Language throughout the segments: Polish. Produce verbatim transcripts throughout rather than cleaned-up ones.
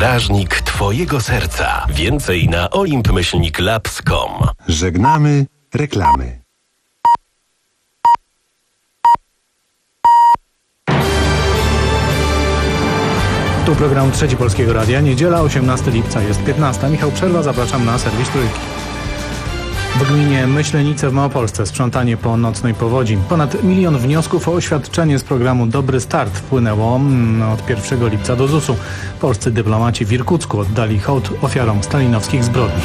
Strażnik twojego serca. Więcej na olimp myślnik labs kropka com. Żegnamy reklamy. Tu program Trzeci Polskiego Radia. Niedziela, osiemnastego lipca, jest piętnasta. Michał Przerwa, zapraszam na serwis Trójki. W gminie Myślenice w Małopolsce sprzątanie po nocnej powodzi. Ponad milion wniosków o oświadczenie z programu Dobry Start wpłynęło od pierwszego lipca do zusu. Polscy dyplomaci w Irkucku oddali hołd ofiarom stalinowskich zbrodni.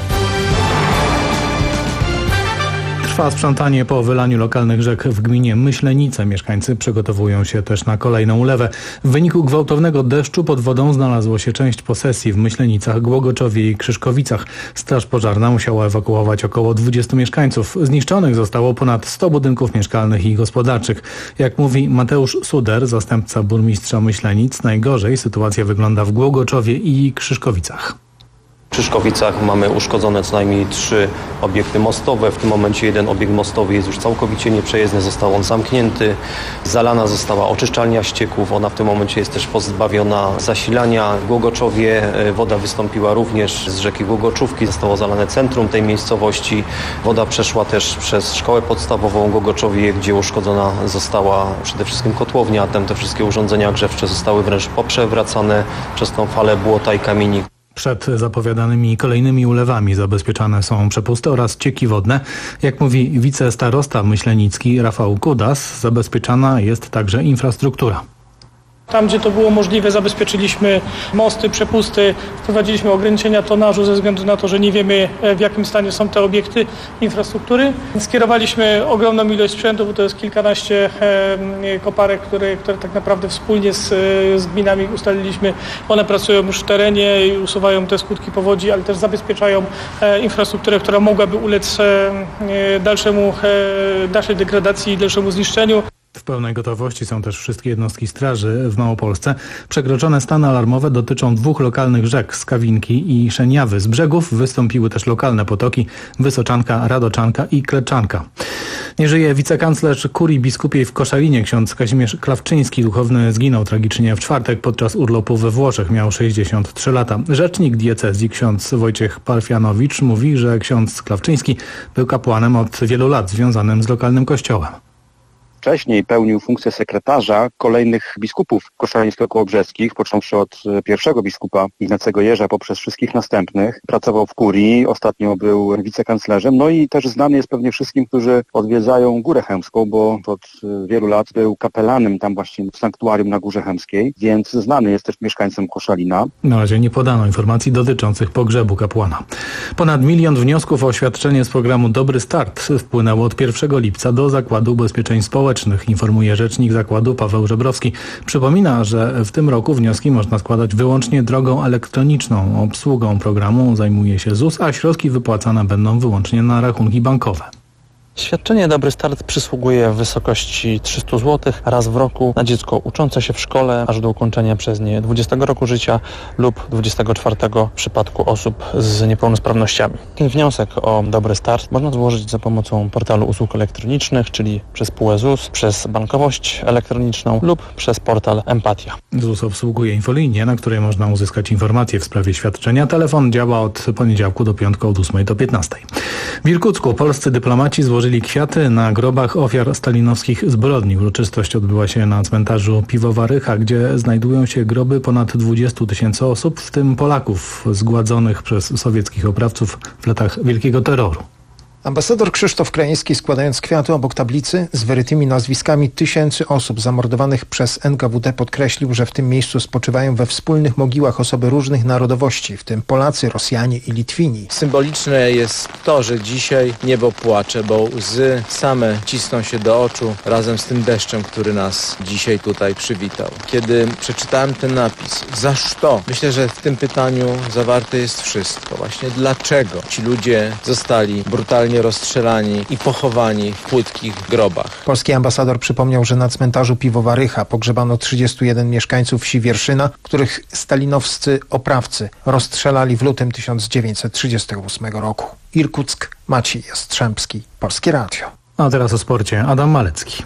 Trwa sprzątanie po wylaniu lokalnych rzek w gminie Myślenice. Mieszkańcy przygotowują się też na kolejną ulewę. W wyniku gwałtownego deszczu pod wodą znalazło się część posesji w Myślenicach, Głogoczowie i Krzyszkowicach. Straż pożarna musiała ewakuować około dwudziestu mieszkańców. Zniszczonych zostało ponad sto budynków mieszkalnych i gospodarczych. Jak mówi Mateusz Suder, zastępca burmistrza Myślenic, najgorzej sytuacja wygląda w Głogoczowie i Krzyszkowicach. W Krzyszkowicach mamy uszkodzone co najmniej trzy obiekty mostowe. W tym momencie jeden obiekt mostowy jest już całkowicie nieprzejezdny, został on zamknięty. Zalana została oczyszczalnia ścieków, ona w tym momencie jest też pozbawiona zasilania. W Głogoczowie woda wystąpiła również z rzeki Głogoczówki, zostało zalane centrum tej miejscowości. Woda przeszła też przez szkołę podstawową w Głogoczowie, gdzie uszkodzona została przede wszystkim kotłownia. Tam te wszystkie urządzenia grzewcze zostały wręcz poprzewracane przez tą falę błota i kamieni. Przed zapowiadanymi kolejnymi ulewami zabezpieczane są przepusty oraz cieki wodne. Jak mówi wicestarosta myślenicki Rafał Kudas, zabezpieczana jest także infrastruktura. Tam, gdzie to było możliwe, zabezpieczyliśmy mosty, przepusty, wprowadziliśmy ograniczenia tonażu ze względu na to, że nie wiemy, w jakim stanie są te obiekty infrastruktury. Skierowaliśmy ogromną ilość sprzętu, bo to jest kilkanaście koparek, które, które tak naprawdę wspólnie z, z gminami ustaliliśmy. One pracują już w terenie i usuwają te skutki powodzi, ale też zabezpieczają infrastrukturę, która mogłaby ulec dalszemu, dalszej degradacji i dalszemu zniszczeniu. W pełnej gotowości są też wszystkie jednostki straży w Małopolsce. Przekroczone stany alarmowe dotyczą dwóch lokalnych rzek, Skawinki i Szeniawy. Z brzegów wystąpiły też lokalne potoki Wysoczanka, Radoczanka i Kleczanka. Nie żyje wicekanclerz kurii biskupiej w Koszalinie. Ksiądz Kazimierz Klawczyński, duchowny, zginął tragicznie w czwartek podczas urlopu we Włoszech. Miał sześćdziesiąt trzy lata. Rzecznik diecezji ksiądz Wojciech Parfianowicz mówi, że ksiądz Klawczyński był kapłanem od wielu lat związanym z lokalnym kościołem. Wcześniej pełnił funkcję sekretarza kolejnych biskupów koszalińsko-kołobrzeskich, począwszy od pierwszego biskupa Ignacego Jerza poprzez wszystkich następnych. Pracował w kurii, ostatnio był wicekanclerzem, no i też znany jest pewnie wszystkim, którzy odwiedzają Górę Chełmską, bo od wielu lat był kapelanem tam właśnie w sanktuarium na Górze Chełmskiej, więc znany jest też mieszkańcem Koszalina. Na razie nie podano informacji dotyczących pogrzebu kapłana. Ponad milion wniosków o oświadczenie z programu Dobry Start wpłynęło od pierwszego lipca do Zakładu Ubezpieczeń Społecznych. Informuje rzecznik zakładu Paweł Żebrowski. Przypomina, że w tym roku wnioski można składać wyłącznie drogą elektroniczną. Obsługą programu zajmuje się ZUS, a środki wypłacane będą wyłącznie na rachunki bankowe. Świadczenie Dobry Start przysługuje w wysokości trzysta złotych raz w roku na dziecko uczące się w szkole, aż do ukończenia przez nie dwudziestego roku życia lub dwudziestego czwartego w przypadku osób z niepełnosprawnościami. Wniosek o Dobry Start można złożyć za pomocą portalu usług elektronicznych, czyli przez P U E ZUS, przez bankowość elektroniczną lub przez portal Empatia. ZUS obsługuje infolinię, na której można uzyskać informacje w sprawie świadczenia. Telefon działa od poniedziałku do piątku od ósmej do piętnastej. W Irkucku polscy dyplomaci złożyli Złożyli kwiaty na grobach ofiar stalinowskich zbrodni. Uroczystość odbyła się na cmentarzu Piwowarycha, gdzie znajdują się groby ponad dwudziestu tysięcy osób, w tym Polaków zgładzonych przez sowieckich oprawców w latach wielkiego terroru. Ambasador Krzysztof Krajeński, składając kwiaty obok tablicy z wyrytymi nazwiskami tysięcy osób zamordowanych przez N K W D, podkreślił, że w tym miejscu spoczywają we wspólnych mogiłach osoby różnych narodowości, w tym Polacy, Rosjanie i Litwini. Symboliczne jest to, że dzisiaj niebo płacze, bo łzy same cisną się do oczu razem z tym deszczem, który nas dzisiaj tutaj przywitał. Kiedy przeczytałem ten napis, za co? Myślę, że w tym pytaniu zawarte jest wszystko. Właśnie dlaczego ci ludzie zostali brutalnie rozstrzelani i pochowani w płytkich grobach. Polski ambasador przypomniał, że na cmentarzu Piwowarycha pogrzebano trzydziestu jeden mieszkańców wsi Wierszyna, których stalinowscy oprawcy rozstrzelali w lutym tysiąc dziewięćset trzydziestego ósmego roku. Irkuck, Maciej Jastrzębski, Polskie Radio. A teraz o sporcie. Adam Malecki.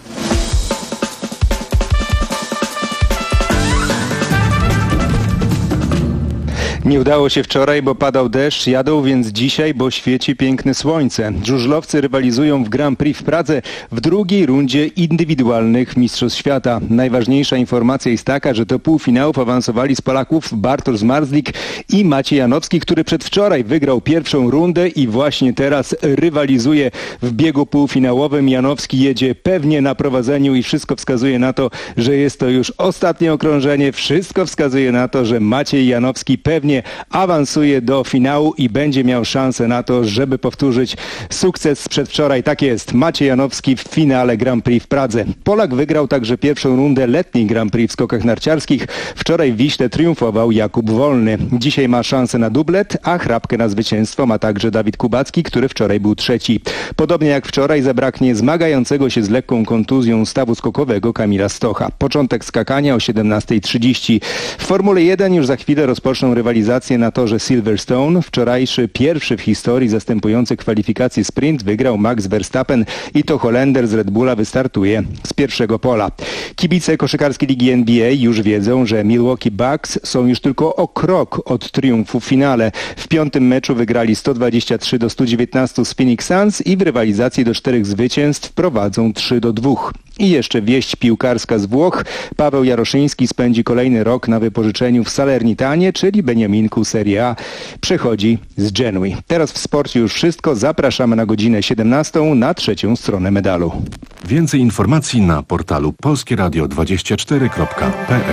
Nie udało się wczoraj, bo padał deszcz, jadą więc dzisiaj, bo świeci piękne słońce. Żużlowcy rywalizują w Grand Prix w Pradze w drugiej rundzie indywidualnych Mistrzostw Świata. Najważniejsza informacja jest taka, że do półfinałów awansowali z Polaków Bartosz Zmarzlik i Maciej Janowski, który przedwczoraj wygrał pierwszą rundę i właśnie teraz rywalizuje w biegu półfinałowym. Janowski jedzie pewnie na prowadzeniu i wszystko wskazuje na to, że jest to już ostatnie okrążenie. Wszystko wskazuje na to, że Maciej Janowski pewnie awansuje do finału i będzie miał szansę na to, żeby powtórzyć sukces z przedwczoraj. Tak jest, Maciej Janowski w finale Grand Prix w Pradze. Polak wygrał także pierwszą rundę letniej Grand Prix w skokach narciarskich. Wczoraj w Wiśle triumfował Jakub Wolny. Dzisiaj ma szansę na dublet, a chrapkę na zwycięstwo ma także Dawid Kubacki, który wczoraj był trzeci. Podobnie jak wczoraj zabraknie zmagającego się z lekką kontuzją stawu skokowego Kamila Stocha. Początek skakania o siedemnasta trzydzieści. W Formule jeden już za chwilę rozpoczną rywalizację na torze Silverstone. Wczorajszy pierwszy w historii zastępujący kwalifikacje sprint wygrał Max Verstappen i to Holender z Red Bulla wystartuje z pierwszego pola. Kibice koszykarskiej ligi N B A już wiedzą, że Milwaukee Bucks są już tylko o krok od triumfu w finale. W piątym meczu wygrali sto dwadzieścia trzy do stu dziewiętnastu z Phoenix Suns i w rywalizacji do czterech zwycięstw prowadzą trzy do dwóch. I jeszcze wieść piłkarska z Włoch. Paweł Jaroszyński spędzi kolejny rok na wypożyczeniu w Salernitanie, czyli Beniaminku Serie A. Przechodzi z Genui. Teraz w sporcie już wszystko. Zapraszamy na godzinę siedemnastą na trzecią stronę medalu. Więcej informacji na portalu polskie radio dwadzieścia cztery kropka p l.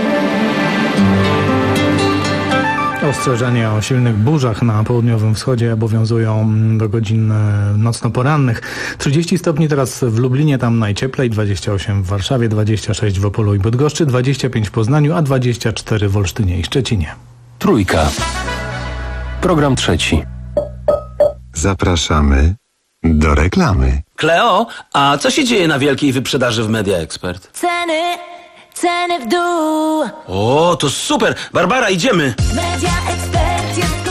Ostrzeżenia o silnych burzach na południowym wschodzie obowiązują do godzin nocno-porannych. trzydzieści stopni teraz w Lublinie, tam najcieplej, dwadzieścia osiem w Warszawie, dwadzieścia sześć w Opolu i Bydgoszczy, dwadzieścia pięć w Poznaniu, a dwadzieścia cztery w Olsztynie i Szczecinie. Trójka. Program trzeci. Zapraszamy do reklamy. Kleo, a co się dzieje na wielkiej wyprzedaży w Media Expert? Ceny, ceny w dół. O, to super! Barbara, idziemy! Media Expert jest tu.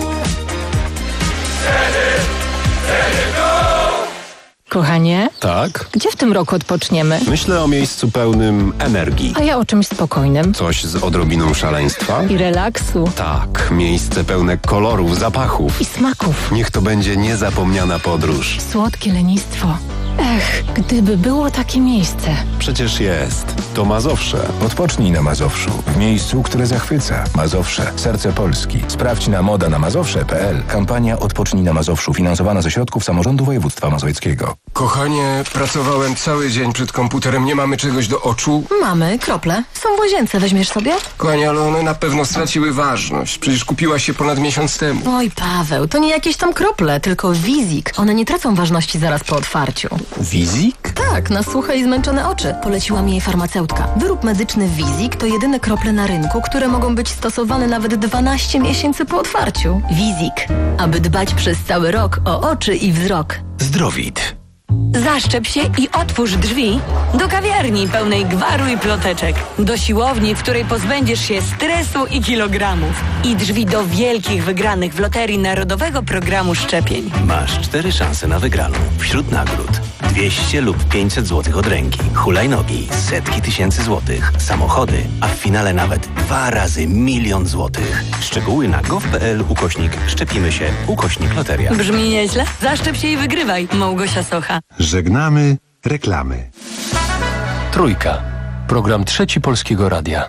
Ceny, ceny w dół. Kochanie? Tak? Gdzie w tym roku odpoczniemy? Myślę o miejscu pełnym energii. A ja o czymś spokojnym. Coś z odrobiną szaleństwa? I relaksu. Tak, miejsce pełne kolorów, zapachów. I smaków. Niech to będzie niezapomniana podróż. Słodkie lenistwo. Ech, gdyby było takie miejsce. Przecież jest. To Mazowsze. Odpocznij na Mazowszu. W miejscu, które zachwyca. Mazowsze. Serce Polski. Sprawdź na moda na mazowsze kropka p l. Kampania Odpocznij na Mazowszu. Finansowana ze środków samorządu województwa mazowieckiego. Kochanie, pracowałem cały dzień przed komputerem. Nie mamy czegoś do oczu? Mamy, krople. Są w łazience. Weźmiesz sobie? Kochanie, ale one na pewno straciły ważność. Przecież kupiłaś się ponad miesiąc temu. Oj, Paweł, to nie jakieś tam krople, tylko Wizik. One nie tracą ważności zaraz po otwarciu. Wizik? Tak, na suche i zmęczone oczy. Poleciła mi jej farmaceutka. Wyrób medyczny Wizik to jedyne krople na rynku, które mogą być stosowane nawet dwanaście miesięcy po otwarciu. Wizik. Aby dbać przez cały rok o oczy i wzrok. Zdrowit. Zaszczep się i otwórz drzwi do kawiarni pełnej gwaru i ploteczek, do siłowni, w której pozbędziesz się stresu i kilogramów, i drzwi do wielkich wygranych w Loterii Narodowego Programu Szczepień. Masz cztery szanse na wygraną. Wśród nagród dwieście lub pięćset złotych od ręki, hulajnogi, setki tysięcy złotych, samochody, a w finale nawet dwa razy milion złotych. Szczegóły na gov kropka p l ukośnik szczepimy się ukośnik loteria. Brzmi nieźle? Zaszczep się i wygrywaj. Małgosia Socha. Żegnamy reklamy. Trójka. Program trzeci Polskiego Radia.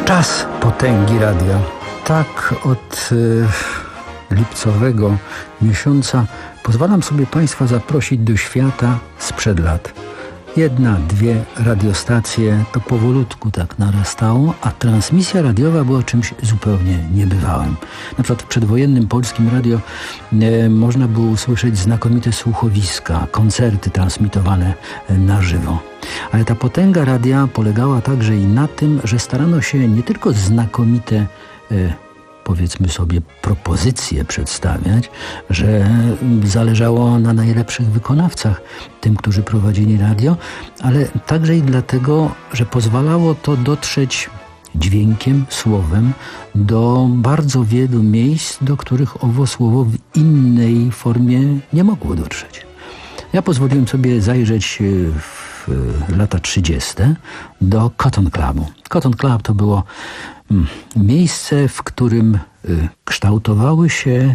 Czas potęgi radia. Tak od y, lipcowego miesiąca pozwalam sobie Państwa zaprosić do świata sprzed lat. Jedna, dwie radiostacje to powolutku tak narastało, a transmisja radiowa była czymś zupełnie niebywałym. Na przykład w przedwojennym Polskim Radio e, można było usłyszeć znakomite słuchowiska, koncerty transmitowane e, na żywo. Ale ta potęga radia polegała także i na tym, że starano się nie tylko znakomite e, powiedzmy sobie, propozycje przedstawiać, że zależało na najlepszych wykonawcach, tym, którzy prowadzili radio, ale także i dlatego, że pozwalało to dotrzeć dźwiękiem, słowem do bardzo wielu miejsc, do których owo słowo w innej formie nie mogło dotrzeć. Ja pozwoliłem sobie zajrzeć w lata trzydzieste do Cotton Clubu. Cotton Club to było miejsce, w którym kształtowały się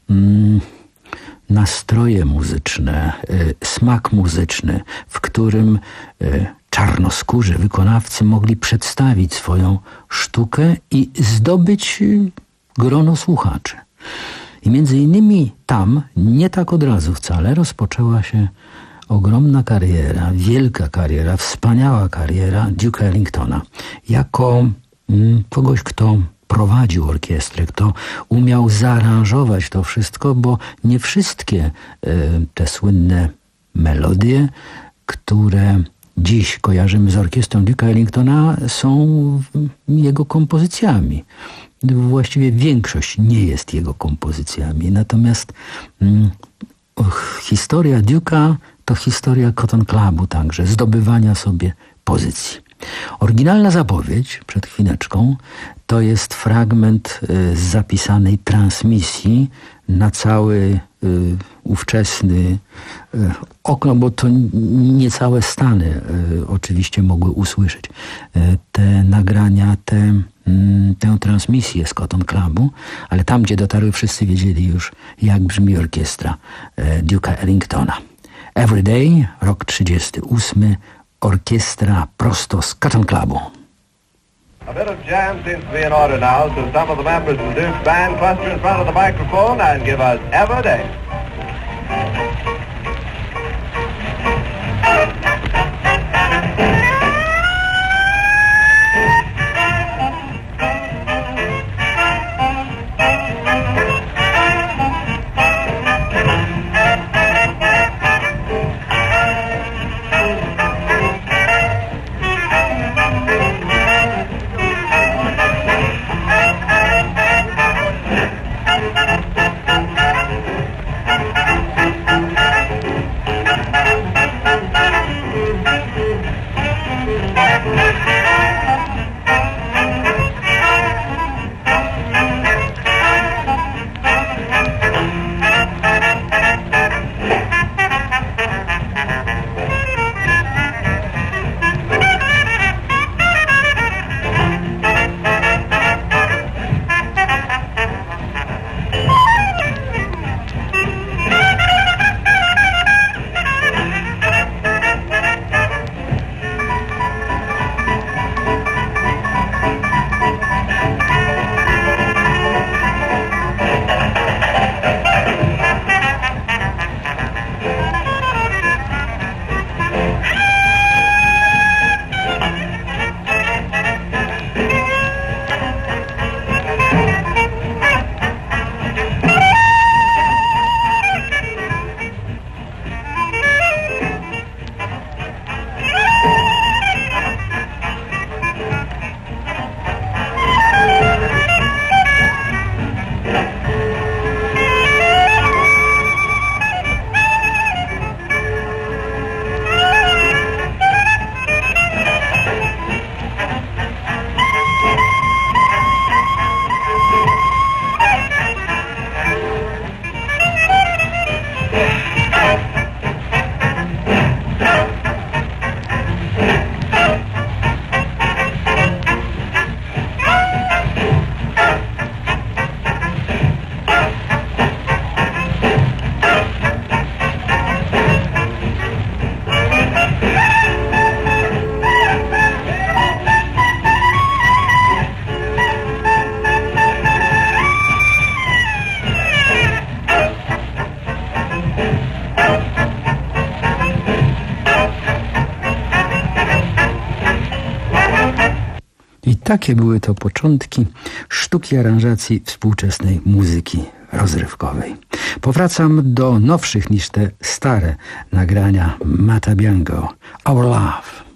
nastroje muzyczne, smak muzyczny, w którym czarnoskórzy wykonawcy mogli przedstawić swoją sztukę i zdobyć grono słuchaczy. I między innymi tam, nie tak od razu wcale, rozpoczęła się ogromna kariera, wielka kariera, wspaniała kariera Duke'a Ellingtona. Jako mm, kogoś, kto prowadził orkiestrę, kto umiał zaaranżować to wszystko, bo nie wszystkie y, te słynne melodie, które dziś kojarzymy z orkiestrą Duke'a Ellingtona, są jego kompozycjami. Właściwie większość nie jest jego kompozycjami. Natomiast mm, och, historia Duke'a to historia Cotton Clubu także, zdobywania sobie pozycji. Oryginalna zapowiedź, przed chwileczką, to jest fragment y, z zapisanej transmisji na cały y, ówczesny y, okno, bo to nie całe Stany y, oczywiście mogły usłyszeć y, te nagrania, te, y, tę transmisję z Cotton Clubu, ale tam, gdzie dotarły, wszyscy wiedzieli już, jak brzmi orkiestra y, Duke'a Ellingtona. Everyday, rok trzydziesty ósmy, orkiestra prosto z Cotton Clubu. A bit of jam seems to be in order now, so some of the members of the Duke's band cluster in front of the microphone and give us Everyday. takie były to początki sztuki aranżacji współczesnej muzyki rozrywkowej. Powracam do nowszych niż te stare nagrania Mata Bianco, Our Love.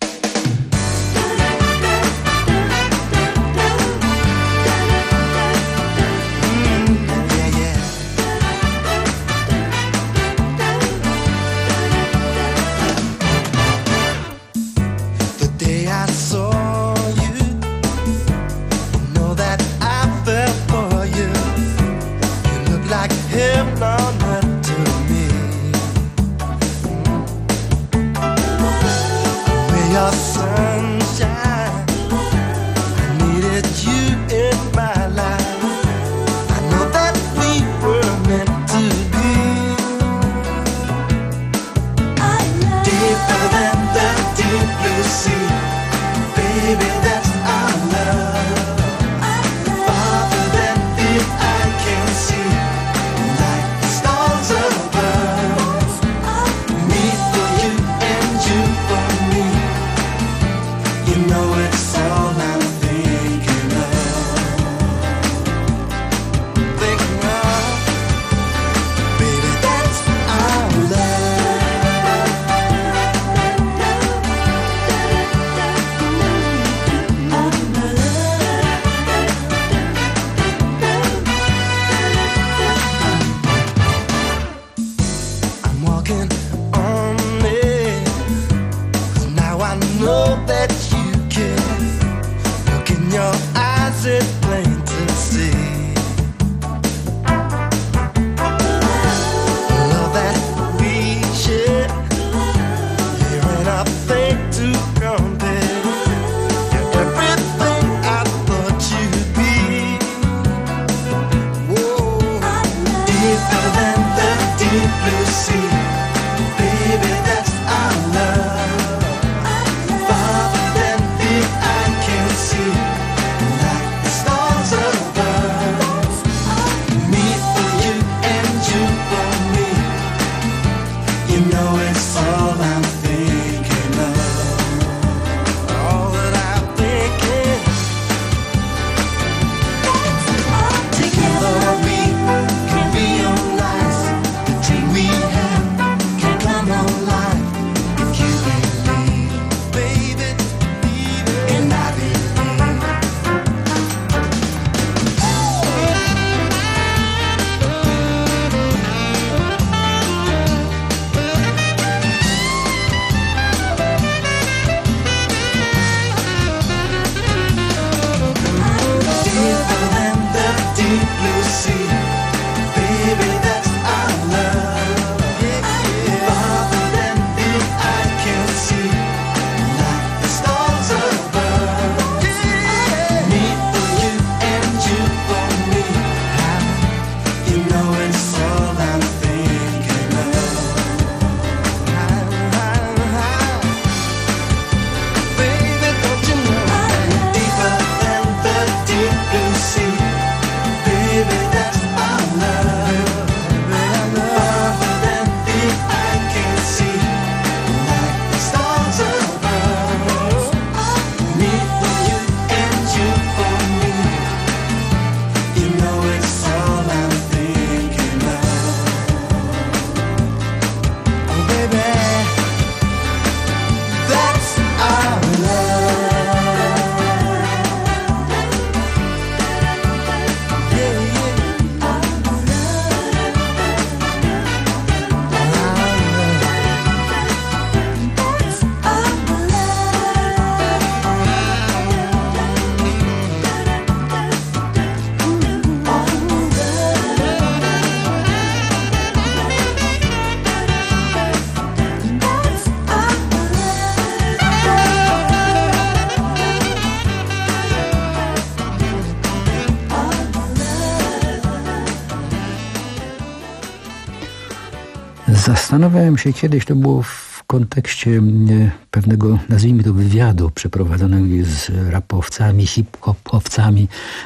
Zastanawiałem się kiedyś, to było w kontekście pewnego, nazwijmy to, wywiadu przeprowadzonego z rapowcami, hip-hopowcami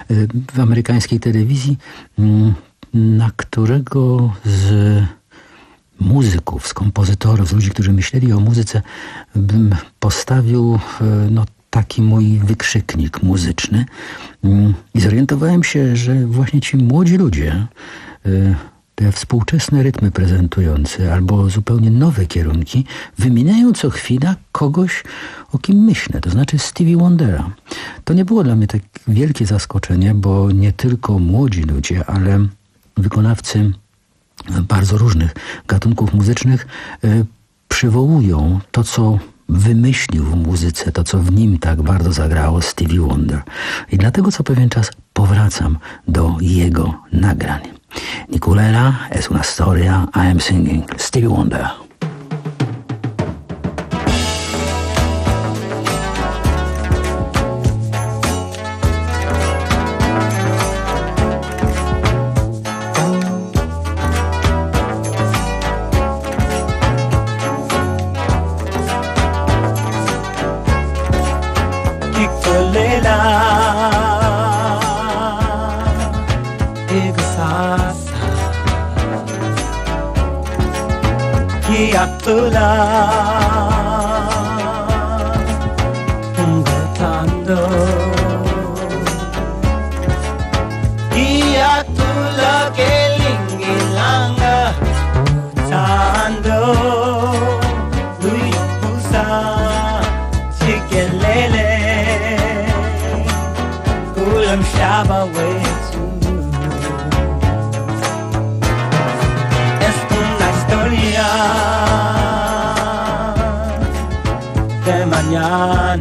w amerykańskiej telewizji, na którego z muzyków, z kompozytorów, z ludzi, którzy myśleli o muzyce, bym postawił no, taki mój wykrzyknik muzyczny i zorientowałem się, że właśnie ci młodzi ludzie, te współczesne rytmy prezentujące albo zupełnie nowe kierunki, wymieniają co chwila kogoś, o kim myślę, to znaczy Stevie Wondera. To nie było dla mnie tak wielkie zaskoczenie, bo nie tylko młodzi ludzie, ale wykonawcy bardzo różnych gatunków muzycznych przywołują to, co wymyślił w muzyce, to, co w nim tak bardzo zagrało Stevie Wonder. I dlatego co pewien czas powracam do jego nagrań. Niculela es una storia, I am singing, Stevie Wonder. Tula Tando Iya tula kelingilanga Tando Lui pusa Chikelele Ulam shaba wetu Es una historia mañana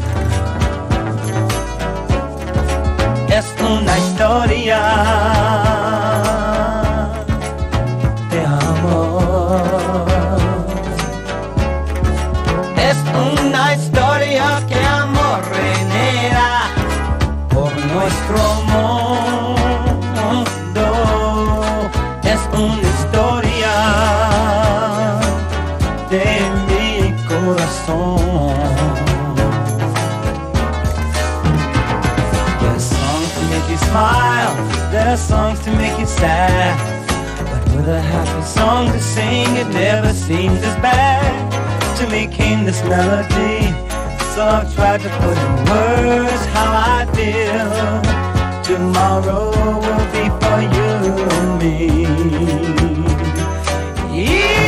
es una historia de amor, es una historia que amor genera por nuestro mundo, es una historia de mi corazón. Smile, there are songs to make you sad, but with a happy song to sing, it never seems as bad. To me came this melody, so I've tried to put in words how I feel. Tomorrow will be for you and me. Yeah.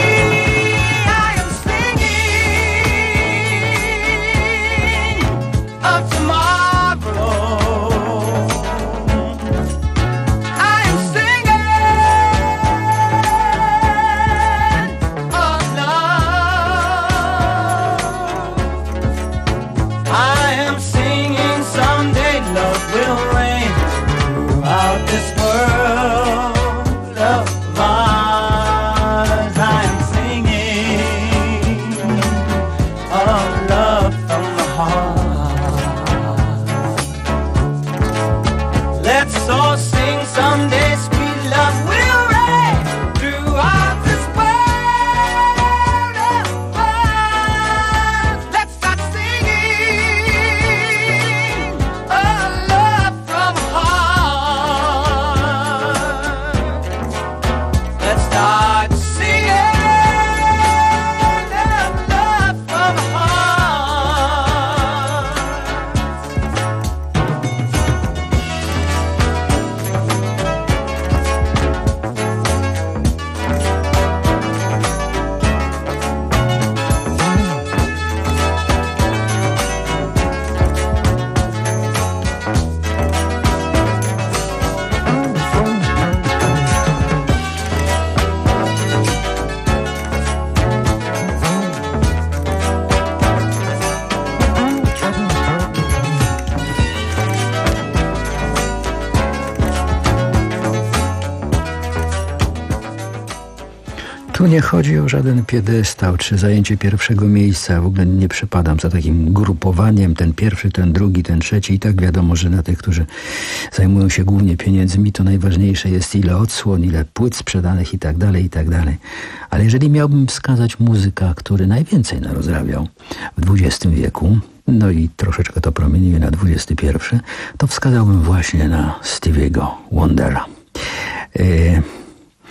Tu nie chodzi o żaden piedestał czy zajęcie pierwszego miejsca. W ogóle nie przepadam za takim grupowaniem. Ten pierwszy, ten drugi, ten trzeci. I tak wiadomo, że dla tych, którzy zajmują się głównie pieniędzmi, to najważniejsze jest ile odsłon, ile płyt sprzedanych i tak dalej, i tak dalej. Ale jeżeli miałbym wskazać muzyka, który najwięcej narozrabiał w dwudziestym wieku, no i troszeczkę to promieniuje na dwudziesty pierwszy, to wskazałbym właśnie na Stevie'ego Wondera. Yy,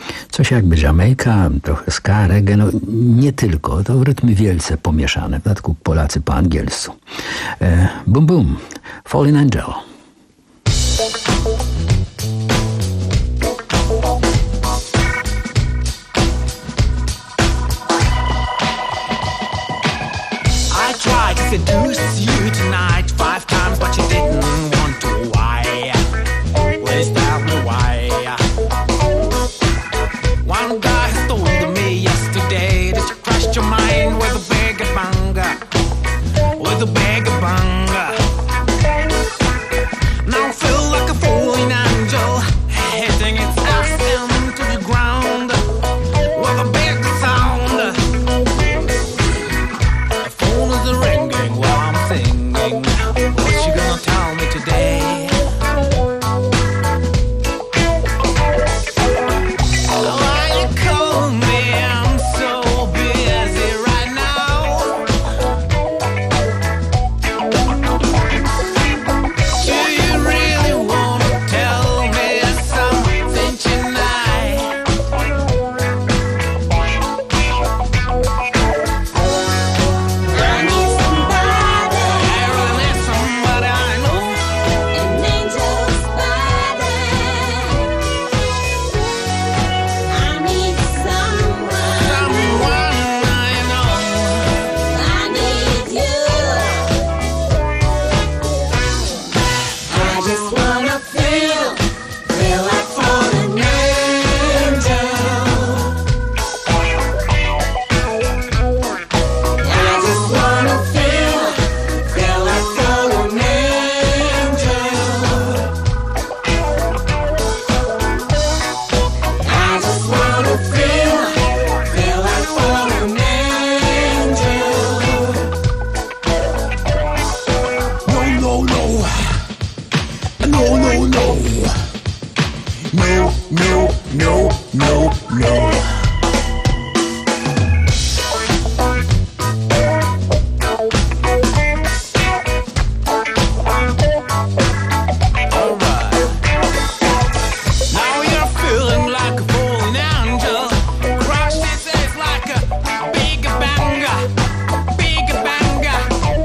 Coś jakby Jamajka, trochę ska, reggae, no nie tylko, to rytmy wielce pomieszane, w dodatku Polacy po angielsku. E, boom boom, Falling Angel. I tried to seduce you tonight five times, but you didn't want to. Why? Please tell me why. One guy has told me yesterday that you crushed your mind with a big banga, with a big banga. Now I feel like a falling angel, hitting its ass into the ground with a big sound. The phone is ringing while I'm singing. What you gonna tell me today? Why you call me? I'm so busy right now. Do you really wanna tell me something tonight? I need somebody. I really need somebody I know. An angel's body. I need someone. Someone I know. I need you. I just wanna feel, feel like falling angel. I just wanna feel, feel like falling angel. I just wanna feel, feel like falling angel. No, no, no. No, no, no. No, no, no, no, no. Now you're feeling like a falling angel. Crush this ass like a big banger, big banger.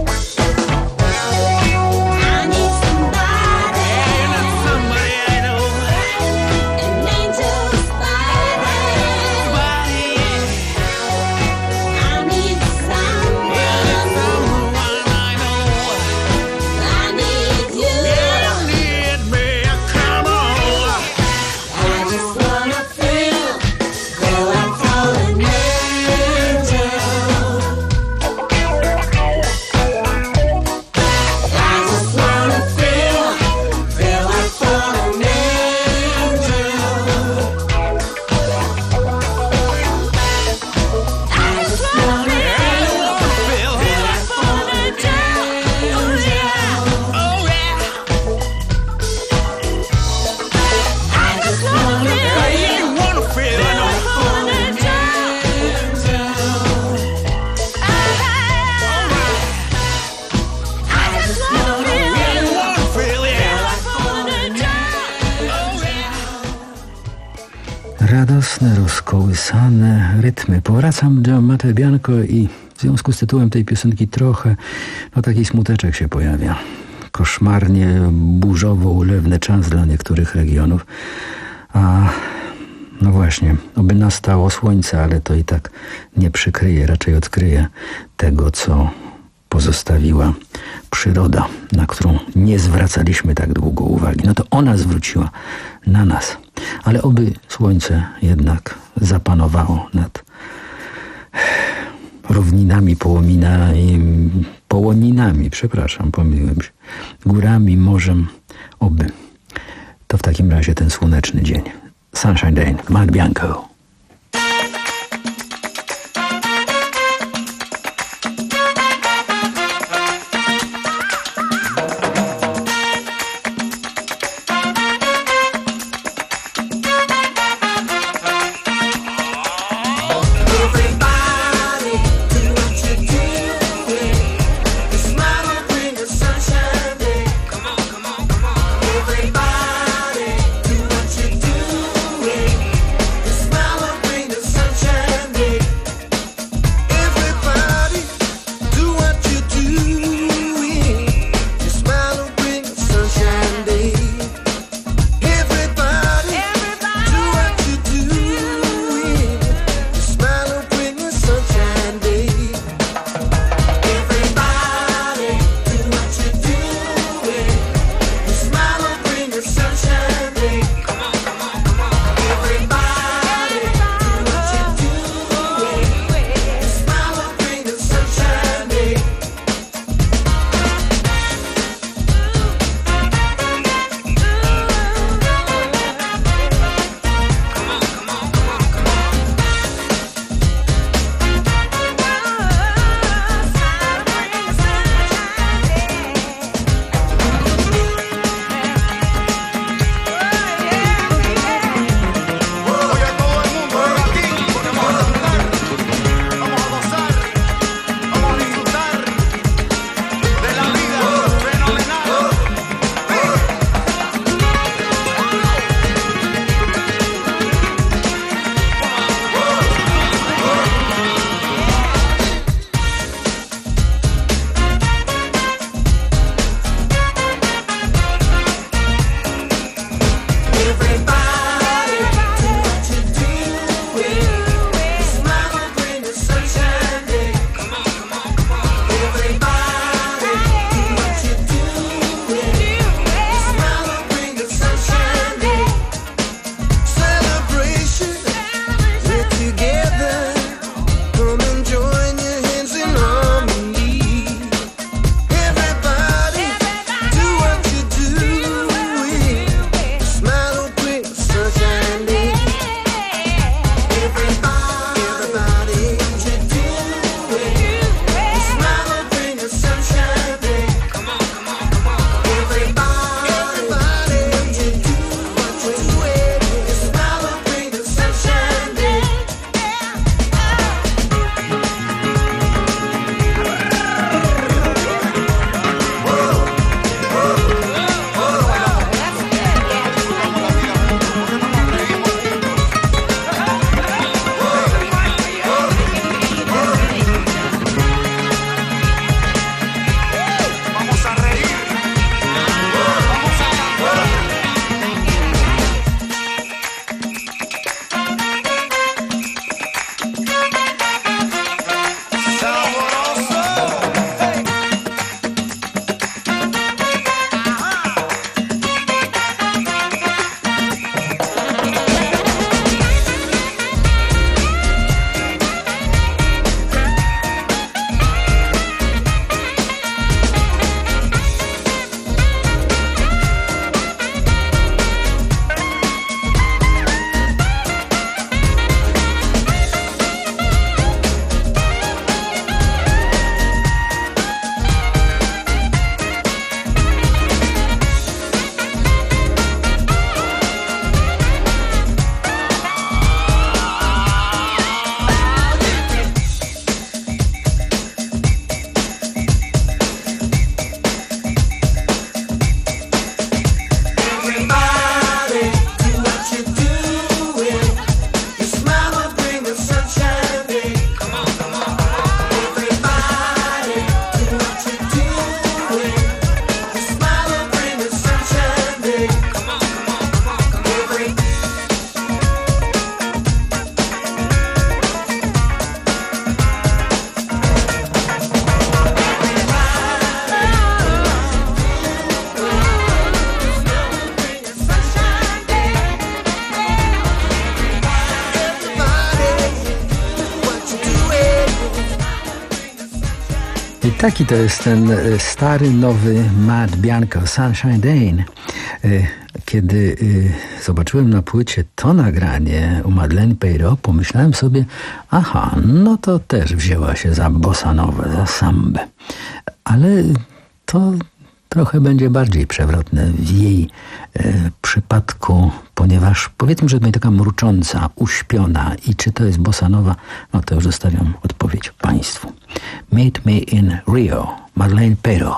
I need somebody. You need somebody I know. An angel's body. Body. I need someone. You need someone I know. I need you. You need me. Come on. I just wanna feel, feel like falling angel. I just wanna feel, feel like falling angel. I just wanna feel, feel like falling angel. Oh yeah, oh yeah. I just wanna feel, you wanna feel, I know. Falling angel. I just wanna feel, you wanna feel, yeah. Falling angel. Oh yeah. Radosne, rozkołysane rytmy. Powracam do Mate Bianco i w związku z tytułem tej piosenki trochę, no taki smuteczek się pojawia. Koszmarnie, burzowo ulewny czas dla niektórych regionów. A no właśnie, oby nastało słońce, ale to i tak nie przykryje, raczej odkryje tego, co pozostawiła przyroda, na którą nie zwracaliśmy tak długo uwagi. No to ona zwróciła na nas. Ale oby słońce jednak zapanowało nad równinami, połominami, połoninami, przepraszam, pomyliłem się, górami, morzem, oby. To w takim razie ten słoneczny dzień. Sunshine Day, Mate Bianco. Everybody, do what you do. Taki to jest ten stary, nowy Matt Bianco, Sunshine Dane. Kiedy zobaczyłem na płycie to nagranie u Madeleine Peyrot, pomyślałem sobie, aha, no to też wzięła się za bossa nova, za sambę. Ale to trochę będzie bardziej przewrotne w jej e, przypadku, ponieważ powiedzmy, że będzie taka mrucząca, uśpiona i czy to jest bossa nova, no to już zostawiam odpowiedź Państwu. Meet Me in Rio, Madeleine Peyrot.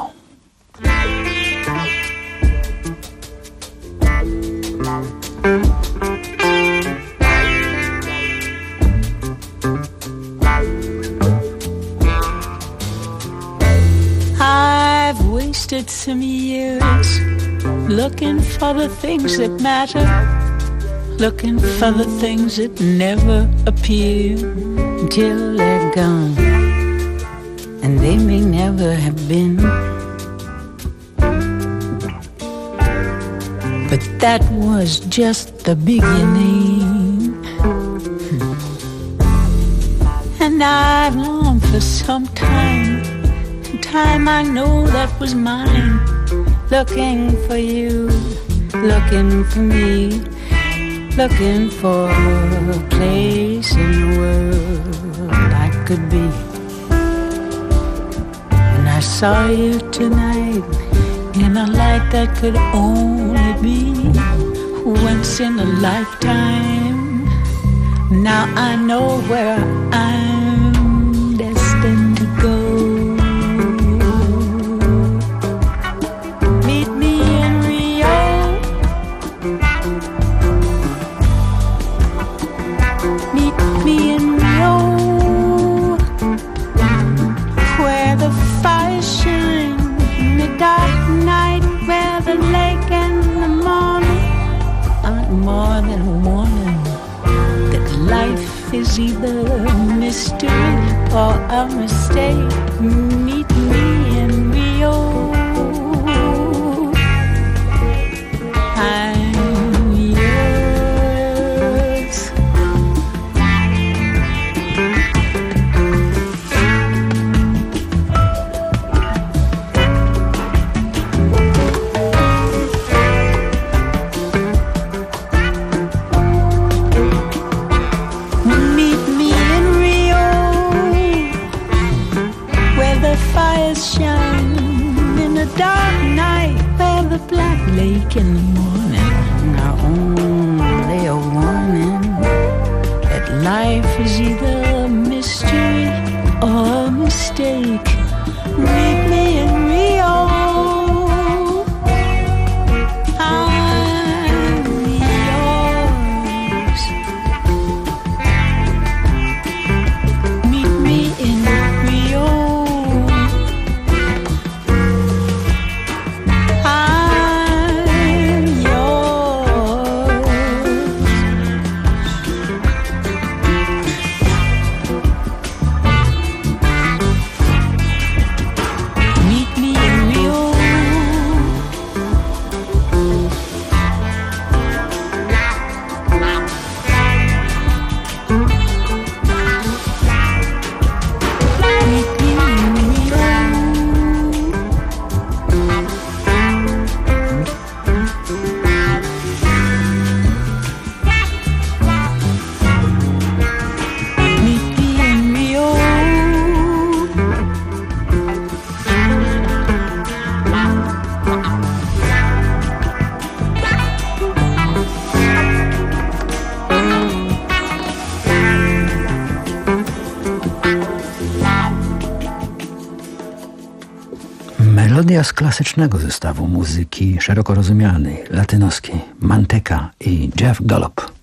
I've wasted some years looking for the things that matter, looking for the things that never appear until they're gone, and they may never have been. But that was just the beginning, and I've longed for some time, time I know that was mine, looking for you, looking for me, looking for a place in the world I could be. And I saw you tonight in a light that could only be once in a lifetime. Now I know where I'm destined to go. Meet me in Rio, meet me in Rio, where the fires shine in the dark night, where the lake and the morning aren't more than a warning that life is either a mystery or a mistake. Meet me in Rio. I'm yours. Meet me in Rio, where the fires shine in the dark night, where the black lake in the morning are only a warning that life is either a mystery or a mistake. Meet me in Rio. I'm yours. Meet me in Rio. I'm yours. Meet me in Rio. Meet me in Rio. Meet me in Rio. Melodia z klasycznego zestawu muzyki szeroko rozumianej, latynoskiej, Manteca i Jeff Gallup.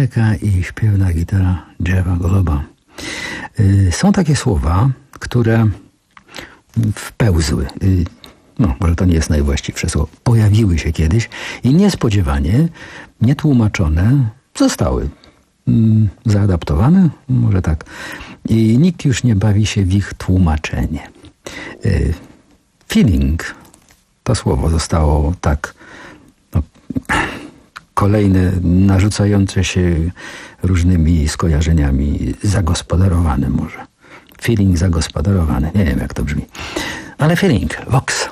muzyka i śpiewna gitara Jeffa Goloba. Są takie słowa, które wpełzły, no może to nie jest najwłaściwsze słowo, pojawiły się kiedyś i niespodziewanie, nietłumaczone, zostały mm, zaadaptowane, może tak, i nikt już nie bawi się w ich tłumaczenie. Y, feeling, to słowo zostało tak, no, kolejne narzucające się różnymi skojarzeniami, zagospodarowane może. Feeling zagospodarowany, nie wiem jak to brzmi. Ale feeling, Vox.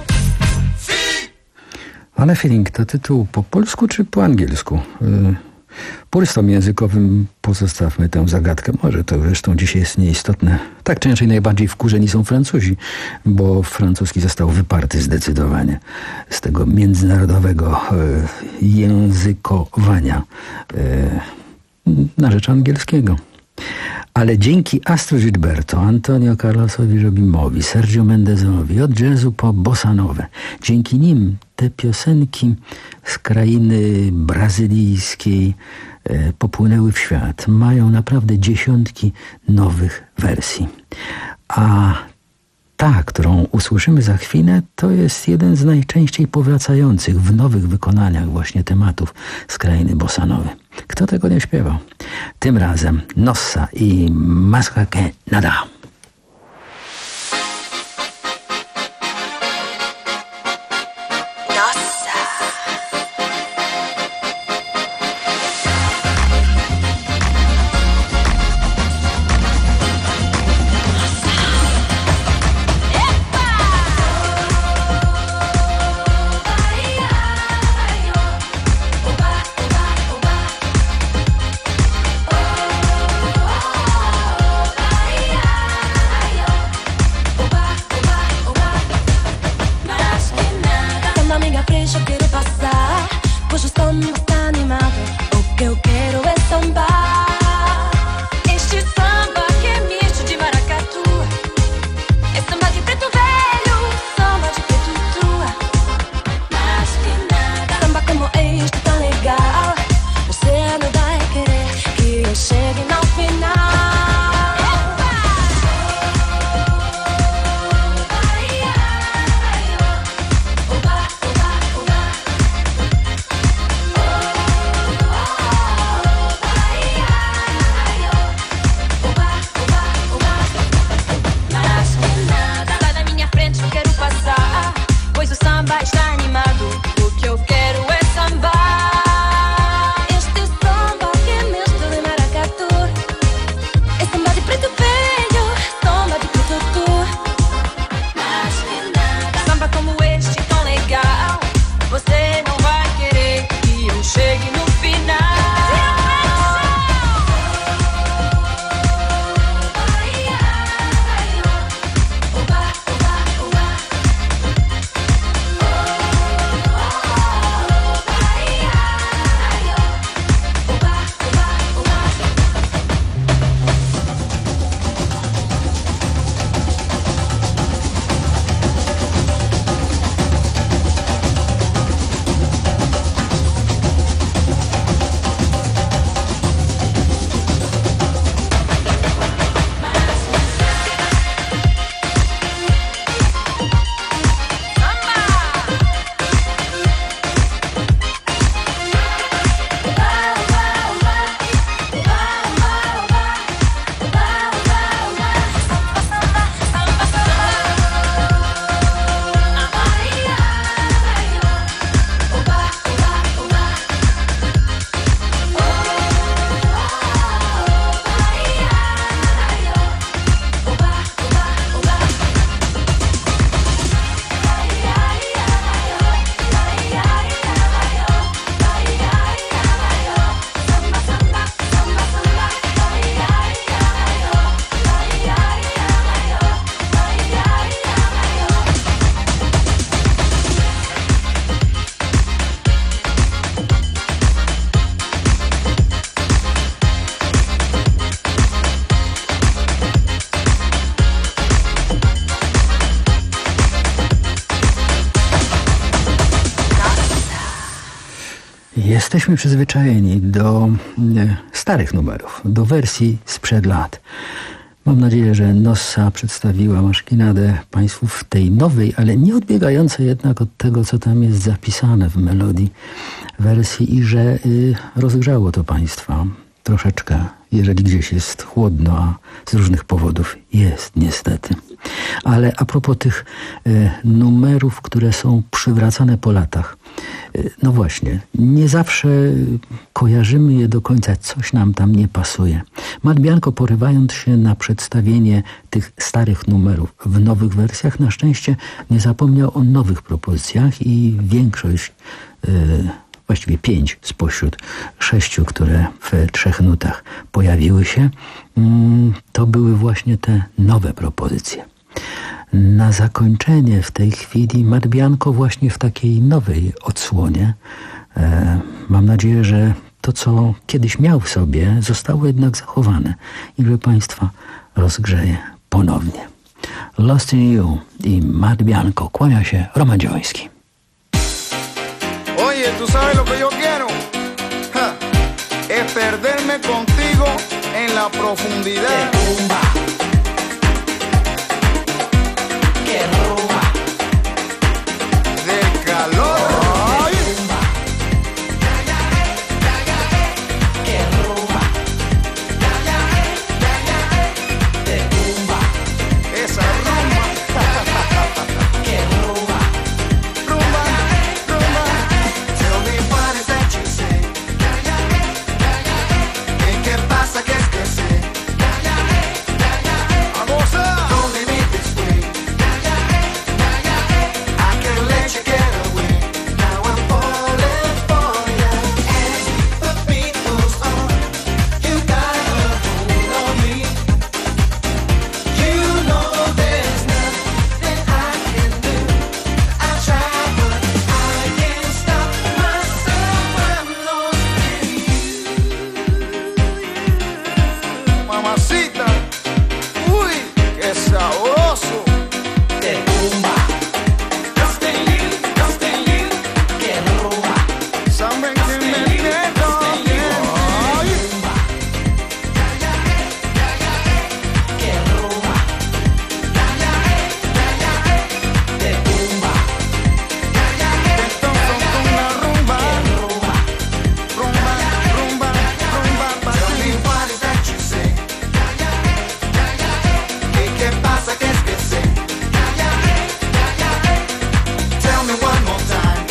Ale feeling to tytuł po polsku czy po angielsku? Purystom językowym pozostawmy tę zagadkę. Może to zresztą dzisiaj jest nieistotne. Tak czy inaczej najbardziej wkurzeni są Francuzi, bo francuski został wyparty zdecydowanie z tego międzynarodowego e, językowania e, na rzecz angielskiego. Ale dzięki Astro Gilberto, Antonio Carlosowi Jobimowi, Sergio Mendezowi, od jazzu po bossa nowę, dzięki nim te piosenki z krainy brazylijskiej e, popłynęły w świat. Mają naprawdę dziesiątki nowych wersji. A ta, którą usłyszymy za chwilę, to jest jeden z najczęściej powracających w nowych wykonaniach właśnie tematów z krainy bossa nowy. Kto tego nie śpiewał? Tym razem Nossa i Más que Nada. Jesteśmy przyzwyczajeni do e, starych numerów, do wersji sprzed lat. Mam nadzieję, że Nossa przedstawiła maszkinadę Państwu w tej nowej, ale nie odbiegającej jednak od tego, co tam jest zapisane w melodii wersji i że y, rozgrzało to Państwa troszeczkę, jeżeli gdzieś jest chłodno, a z różnych powodów jest niestety. Ale a propos tych y, numerów, które są przywracane po latach. Y, no właśnie, nie zawsze kojarzymy je do końca, coś nam tam nie pasuje. Matt Bianco, porywając się na przedstawienie tych starych numerów w nowych wersjach, na szczęście nie zapomniał o nowych propozycjach i większość, y, właściwie pięć spośród sześciu, które w trzech nutach pojawiły się, to były właśnie te nowe propozycje. Na zakończenie w tej chwili Matt Bianco właśnie w takiej nowej odsłonie. E, mam nadzieję, że to, co kiedyś miał w sobie, zostało jednak zachowane i że Państwa rozgrzeje ponownie. Lost in You i Matt Bianco. Kłania się Roman Dziełoński. Oye, ¿tú sabes lo que yo quiero? Ja, es perderme contigo en la profundidad. Que rumba. Del calor. Ay. Que rumba. De rumba. Esa rumba. Que rumba. Rumba, rumba. Tell me what is that you say. ¿Qué pasa? ¿Qué es que sé? A gozar. Don't leave me this way. I can't let you get away. Now I'm falling for you. As the beat goes on, you got a hold on me. You know there's nothing I can do. I try, but I can't stop myself. I'm lost in you. Mamacita, uy, qué sabroso. Te tumba. Lost in you, lost in you. Que rumba. Saben que me pierdo bien. Ay. Que rumba. Te tumba. Entonces con la rumba. Rumba, rumba, rumba, rumba. Tell me what is that you say. ¿Y qué pasa? ¿Qué es que sé? Tell me one more time.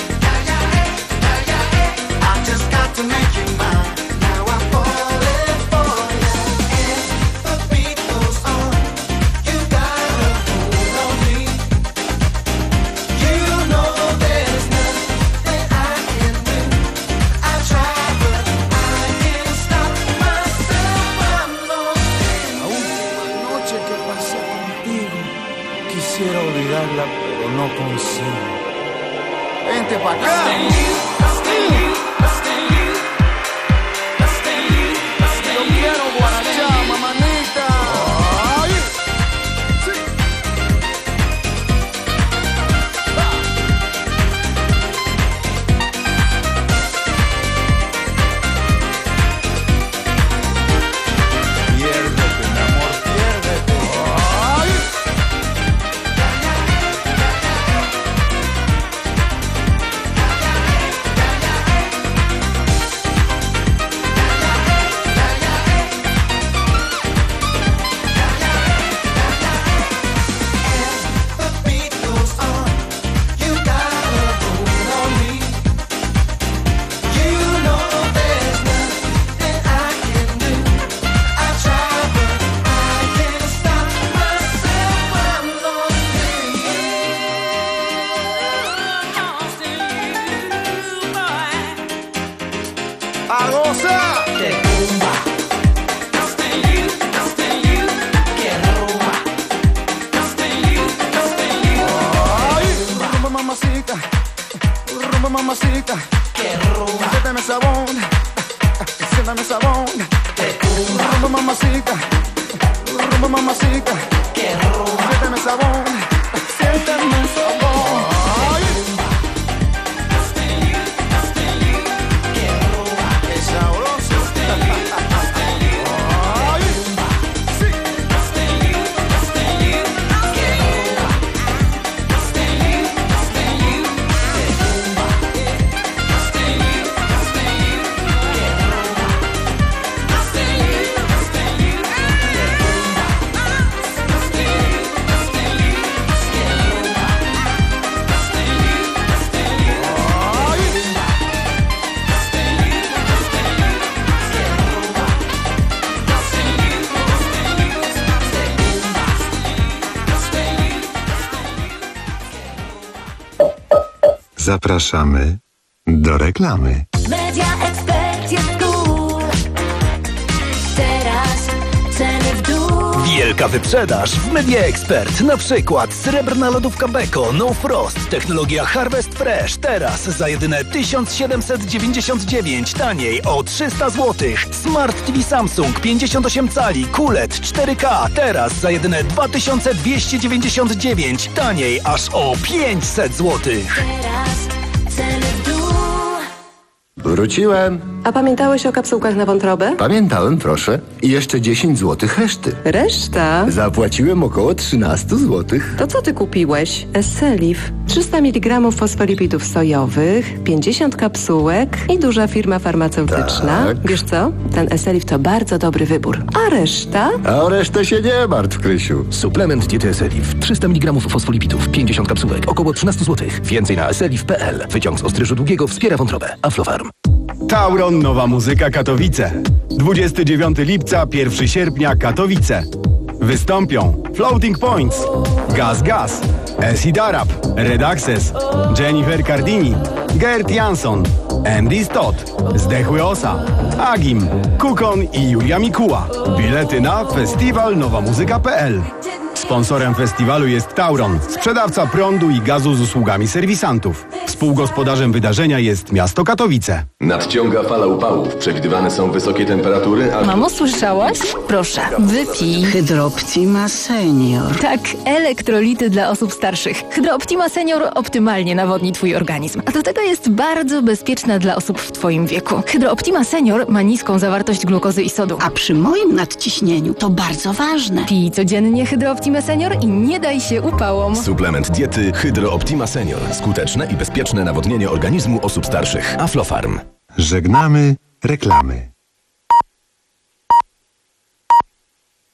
I just got to make you mine. Now I'm falling for you. As the beat goes on, you got a hold on me. You know there's nothing I can do. I try, but I can't stop myself. I'm lost in you. La última noche que pasé contigo, quisiera olvidarla, pero no consigo. Vente pa' acá. Yo quiero guarachá, mamanita. Ay. Sí. Ah. Piérdete, mi amor, piérdete. Ay. The beat goes on, you got a hold on me. You know there's nothing I can do. I try, but I can't stop myself. I'm lost in you. A gozar. Te tumba. Lost in you, lost in you. Que rumba. Lost in you, lost in you. Ay, rumba mamacita, rumba mamacita. Que rumba. Siénteme sabón, siéntame sabón. Te tumba. Rumba mamacita, rumba mamacita. Que rumba. Siénteme sabón, siénteme sabón. Ay. Lost in you, lost in you. Que rumba. Qué sabroso. Ay. Sí. Lost in you, lost in you. Que rumba. Lost in you, lost in you. Que rumba. Lost in you, lost in you. Que rumba. Lost in you, lost in you. Que rumba. Lost in you, lost in you. Que rumba. Lost in you, lost in you. Ay. Lost in you, lost in you. Que rumba. Lost in you, lost in you. Que rumba. Zapraszamy do reklamy. Media Expert jest cool. Teraz ceny w dół. Wielka wyprzedaż w Media Expert. Na przykład srebrna lodówka Beko No Frost. Technologia Harvest Fresh. Teraz za jedyne tysiąc siedemset dziewięćdziesiąt dziewięć. Taniej o trzysta złotych. Smart T V Samsung pięćdziesiąt osiem cali. Q L E D cztery K. Teraz za jedyne dwa tysiące dwieście dziewięćdziesiąt dziewięć. Taniej aż o pięćset złotych. Teraz ceny w dół. Wróciłem. A pamiętałeś o kapsułkach na wątrobę? Pamiętałem, proszę. I jeszcze dziesięć złotych reszty. Reszta? Zapłaciłem około trzynaście złotych. To co ty kupiłeś? Esselif. trzysta miligramów fosfolipidów sojowych, pięćdziesiąt kapsułek i duża firma farmaceutyczna. Tak. Wiesz co? Ten Esselif to bardzo dobry wybór. A reszta? A o resztę się nie martw, Krysiu. Suplement diety Esselif. trzysta miligramów fosfolipidów, pięćdziesiąt kapsułek, około trzynaście złotych. Więcej na esselif kropka p l. Wyciąg z ostryżu długiego wspiera wątrobę. Aflofarm. Tauron Nowa Muzyka Katowice. dwudziestego dziewiątego lipca, pierwszego sierpnia Katowice. Wystąpią Floating Points, Gaz Gaz, Acid Arab, Red Access, Jennifer Cardini, Gert Jansson, Andy Stott, Zdechły Osa, Agim, Kukon i Julia Mikuła. Bilety na festiwal nowa muzyka kropka p l. Sponsorem festiwalu jest Tauron, sprzedawca prądu i gazu z usługami serwisantów. Współgospodarzem wydarzenia jest miasto Katowice. Nadciąga fala upałów. Przewidywane są wysokie temperatury, a... Mamo, słyszałaś? Proszę, wypij. Hydrooptima Senior. Tak, elektrolity dla osób starszych. Hydrooptima Senior optymalnie nawodni twój organizm. A do tego jest bardzo bezpieczna dla osób w twoim wieku. Hydrooptima Senior ma niską zawartość glukozy i sodu. A przy moim nadciśnieniu to bardzo ważne. Pij codziennie Hydrooptima Senior i nie daj się upałom. Suplement diety Hydrooptima Senior. Skuteczne i bezpieczne nawodnienie organizmu osób starszych. Aflofarm. Żegnamy reklamy.